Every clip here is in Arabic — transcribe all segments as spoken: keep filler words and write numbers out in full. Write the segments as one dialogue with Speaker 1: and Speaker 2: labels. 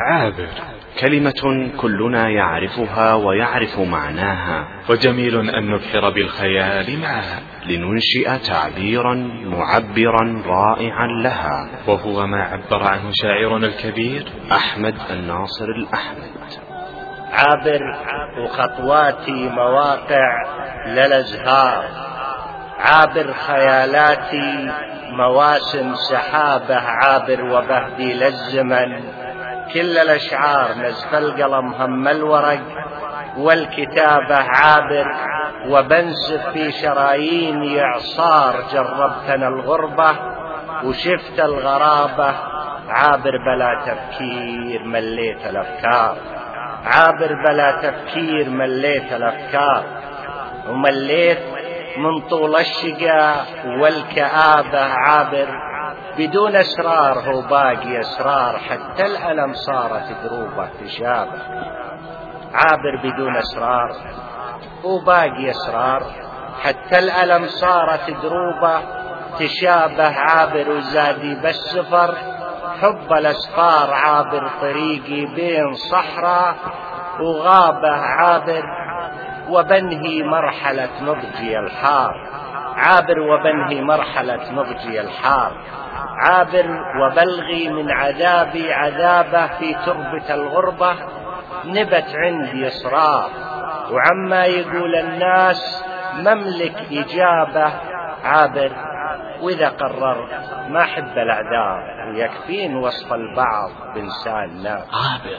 Speaker 1: عابر كلمة كلنا يعرفها ويعرف معناها،
Speaker 2: وجميل أن نبحر بالخيال معها
Speaker 1: لننشئ تعبيرا معبرا رائعا لها،
Speaker 2: وهو ما عبر عنه شاعرنا الكبير
Speaker 1: أحمد الناصر الأحمد.
Speaker 3: عابر وخطواتي مواقع للأزهار، عابر خيالاتي مواسم سحابة، عابر وبهدي للزمن كل الأشعار نزف القلم هم الورق والكتابة، عابر وبنسف في شراييني إعصار، جربتنا الغربة وشفت الغرابة، عابر بلا تفكير مليت الأفكار، عابر بلا تفكير مليت الأفكار، ومليت من طول الشقاء والكآبة، عابر بدون أسرار هو باقي أسرار، حتى الألم صارت دروبه تشابه، عابر بدون أسرار هو باقي أسرار، حتى الألم صارت دروبه تشابه، عابر وزادي بالسفر حب الأسفار، عابر طريقي بين صحراء وغابة، عابر وبنهي مرحلة نضجي الحار، عابر وبنهي مرحلة نضجي الحار، عابر وبلغي من عذابي عذابه، في تربة الغربة نبت عندي إصرار، وعما يقول الناس مملك إجابة، عابر وإذا قرر ما أحب الأعذار، ويكفين وصف البعض بإنسان ناس.
Speaker 4: عابر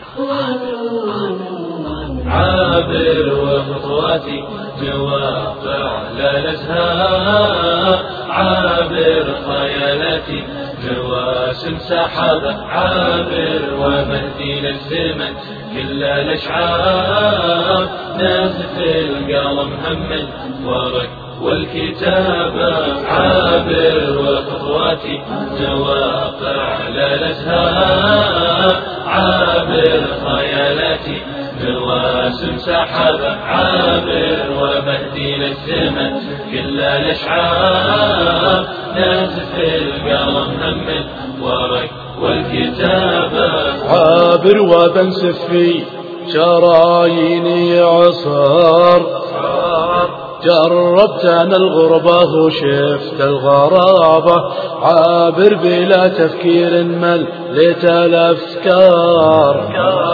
Speaker 4: عابر وخطواتي جوافع لا الأزهار، عابر خيالاتي جواسم سحابة، عابر ومهدي للزمن كل الأشعار، نازف القلم هم ورق والكتابة، عابر وخطواتي جواقع لا الأزهار، عابر خيالاتي جواسم سحابة، عابر ومهدي للزمن كل الأشعار، نازف القلم هم ورق والكتابة،
Speaker 5: عابر وبنسف في شراييني عصار، جربت أنا الغربة وشفت الغرابة، عابر بلا تفكير مليت الأفكار،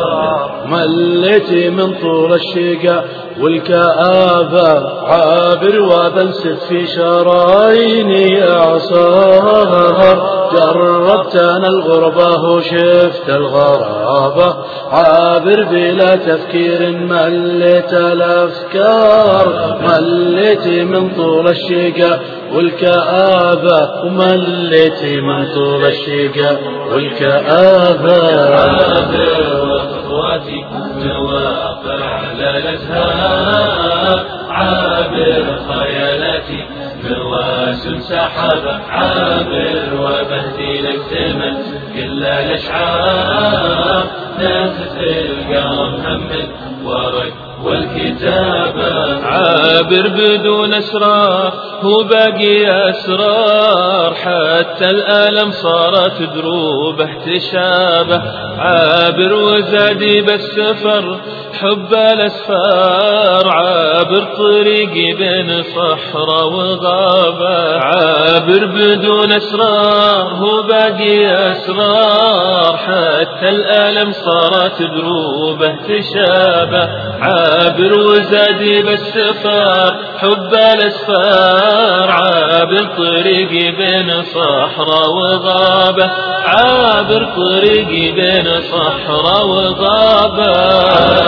Speaker 5: مليت من طول الشقاء والكآبة، عابر وبنسف في شراييني إعصار، جربت أنا الغربة وشفت الغرابة، عابر بلا تفكير مليت الأفكار، مليت من طول الشقاء والكآبة، ومليت من طول الشقاء والكآبة،
Speaker 4: عابر وخطواتي جواقع لا الأزهار، عابر خيالاتي مواسم سحابة، عابر وبهدي للزمن كل الأشعار، نازف القلم هم ورق والكتابة،
Speaker 6: عابر بدون أسرار هو باقي أسرار، حتى الألم صارت دروبه تشابه، عابر وزادي بالسفر حب الأسفار، عابر طريقي بين صحراء وغابة، عابر بدون أسرار هو باقي أسرار، حتى الألم صارت دروبه تشابه، عابر وزادي بالسفر حب الأسفار، عابر طريقي بين صحراء وغابة، عابر طريقي بين صحراء وغابة،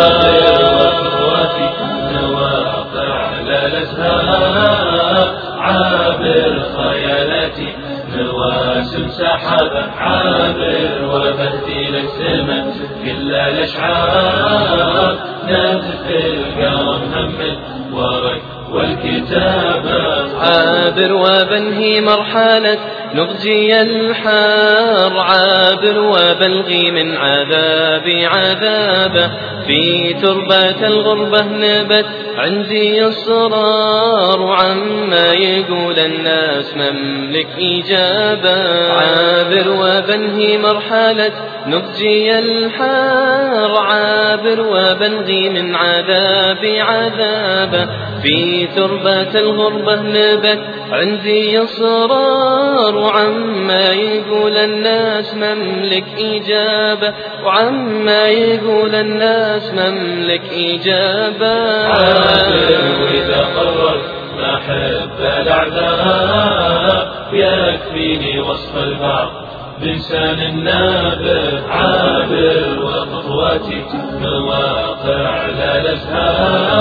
Speaker 4: وخطواتي جواقع لا الأزهار، عابر خيالاتي مواسم سحابة، عابر وبهدي للزمن كل الأشعار، نازف القلم هم ورق والكتابة،
Speaker 6: عابر وبنهي مرحلة نضجي الحار، عابر وبلغي من عذابي عذابه، في تربة الغربة نبت عندي إصرار، وعما يقول الناس مملك إجابة. عابر وبنهي مرحلة نضجي الحار، عابر وبنغي من عذابي عذابه. في تربة الغربة نبت عندي إصرار، وعما يقول الناس مملك إجابة، وعما يقول الناس مملك إجابة.
Speaker 4: عابر وإذا قررت ما أحب الأعذار، يكفيني وصف البعض بلسان النابر. عابر وخطواتي مواقع لا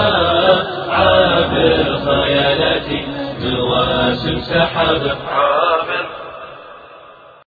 Speaker 4: الأزهار، عابر خيالاتي مواسم سحابة.